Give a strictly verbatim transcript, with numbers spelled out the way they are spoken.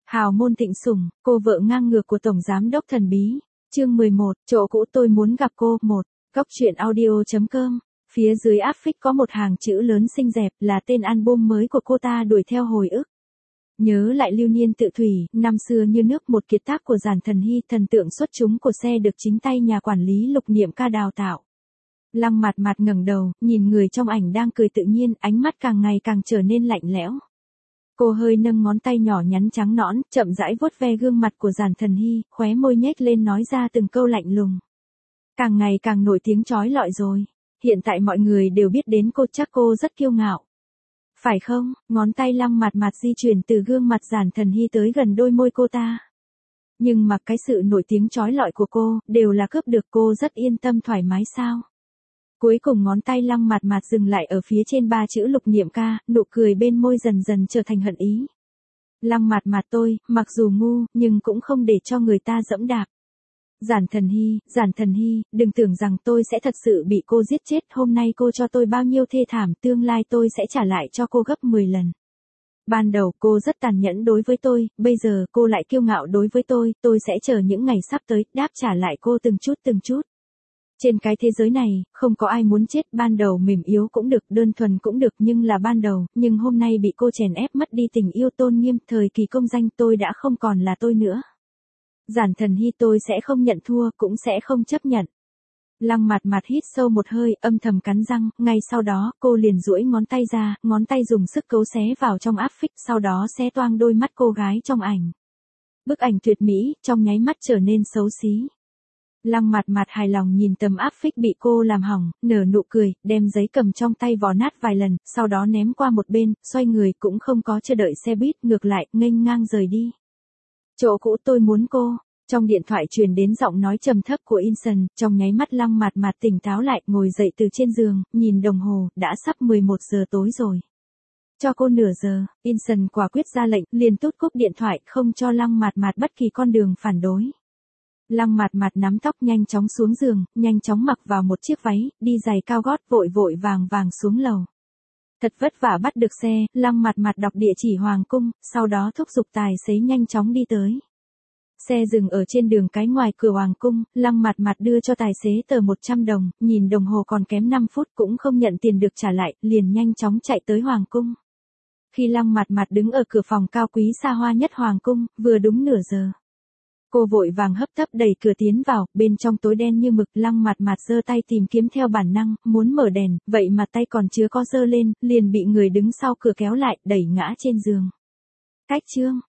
Hào môn thịnh sủng, cô vợ ngang ngược của Tổng Giám đốc thần bí. Chương mười một, chỗ cũ tôi muốn gặp cô. một. Góc truyện audio chấm com. Phía dưới áp phích có một hàng chữ lớn xinh đẹp là tên album mới của cô ta đuổi theo hồi ức. Nhớ lại lưu niên tự thủy, năm xưa như nước, một kiệt tác của Giản Thần Hy, thần tượng xuất chúng của xe được chính tay nhà quản lý Lục Niệm Ca đào tạo. Lăng Mạt Mạt ngẩng đầu, nhìn người trong ảnh đang cười tự nhiên, ánh mắt càng ngày càng trở nên lạnh lẽo. Cô hơi nâng ngón tay nhỏ nhắn trắng nõn, chậm rãi vuốt ve gương mặt của Giản Thần Hy, khóe môi nhếch lên nói ra từng câu lạnh lùng. Càng ngày càng nổi tiếng chói lọi rồi. Hiện tại mọi người đều biết đến cô, chắc cô rất kiêu ngạo. Phải không? Ngón tay Lăng Mạt Mạt di chuyển từ gương mặt Giản Thần Hy tới gần đôi môi cô ta. Nhưng mà cái sự nổi tiếng chói lọi của cô, đều là cướp được, cô rất yên tâm thoải mái sao? Cuối cùng ngón tay Lăng Mạt Mạt dừng lại ở phía trên ba chữ Lục Niệm Ca, nụ cười bên môi dần dần trở thành hận ý. Lăng Mạt Mạt tôi, mặc dù ngu, nhưng cũng không để cho người ta dẫm đạp. Giản Thần Hy, Giản Thần Hy, đừng tưởng rằng tôi sẽ thật sự bị cô giết chết, hôm nay cô cho tôi bao nhiêu thê thảm, tương lai tôi sẽ trả lại cho cô gấp mười lần. Ban đầu cô rất tàn nhẫn đối với tôi, bây giờ cô lại kiêu ngạo đối với tôi, tôi sẽ chờ những ngày sắp tới, đáp trả lại cô từng chút từng chút. Trên cái thế giới này, không có ai muốn chết, ban đầu mềm yếu cũng được, đơn thuần cũng được, nhưng là ban đầu, nhưng hôm nay bị cô chèn ép mất đi tình yêu tôn nghiêm, thời kỳ công danh tôi đã không còn là tôi nữa. Giản Thần Hy tôi sẽ không nhận thua, cũng sẽ không chấp nhận. Lăng Mạt Mạt hít sâu một hơi, âm thầm cắn răng, ngay sau đó, cô liền duỗi ngón tay ra, ngón tay dùng sức cấu xé vào trong áp phích, sau đó xé toang đôi mắt cô gái trong ảnh. Bức ảnh tuyệt mỹ, trong nháy mắt trở nên xấu xí. Lăng Mạt Mạt hài lòng nhìn tấm áp phích bị cô làm hỏng, nở nụ cười, đem giấy cầm trong tay vò nát vài lần, sau đó ném qua một bên, xoay người cũng không có chờ đợi xe buýt, ngược lại, nghênh ngang rời đi. Chỗ cũ tôi muốn cô. Trong điện thoại truyền đến giọng nói trầm thấp của Inson, trong nháy mắt Lăng Mạt Mạt tỉnh táo lại, ngồi dậy từ trên giường, nhìn đồng hồ, đã sắp mười một giờ tối rồi. Cho cô nửa giờ, Inson quả quyết ra lệnh, liền tút cúp điện thoại, không cho Lăng Mạt Mạt bất kỳ con đường phản đối. Lăng Mạt Mạt nắm tóc nhanh chóng xuống giường, nhanh chóng mặc vào một chiếc váy, đi giày cao gót, vội vội vàng vàng xuống lầu. Thật vất vả bắt được xe, Lăng Mạt Mạt đọc địa chỉ Hoàng cung, sau đó thúc giục tài xế nhanh chóng đi tới. Xe dừng ở trên đường cái ngoài cửa Hoàng cung, Lăng Mạt Mạt đưa cho tài xế tờ một trăm đồng, nhìn đồng hồ còn kém năm phút cũng không nhận tiền được trả lại, liền nhanh chóng chạy tới Hoàng cung. Khi Lăng Mạt Mạt đứng ở cửa phòng cao quý xa hoa nhất Hoàng cung, vừa đúng nửa giờ. Cô vội vàng hấp tấp đẩy cửa tiến vào, bên trong tối đen như mực, Lăng Mạt Mạt giơ tay tìm kiếm theo bản năng, muốn mở đèn, vậy mà tay còn chưa có giơ lên, liền bị người đứng sau cửa kéo lại, đẩy ngã trên giường. Cách chương.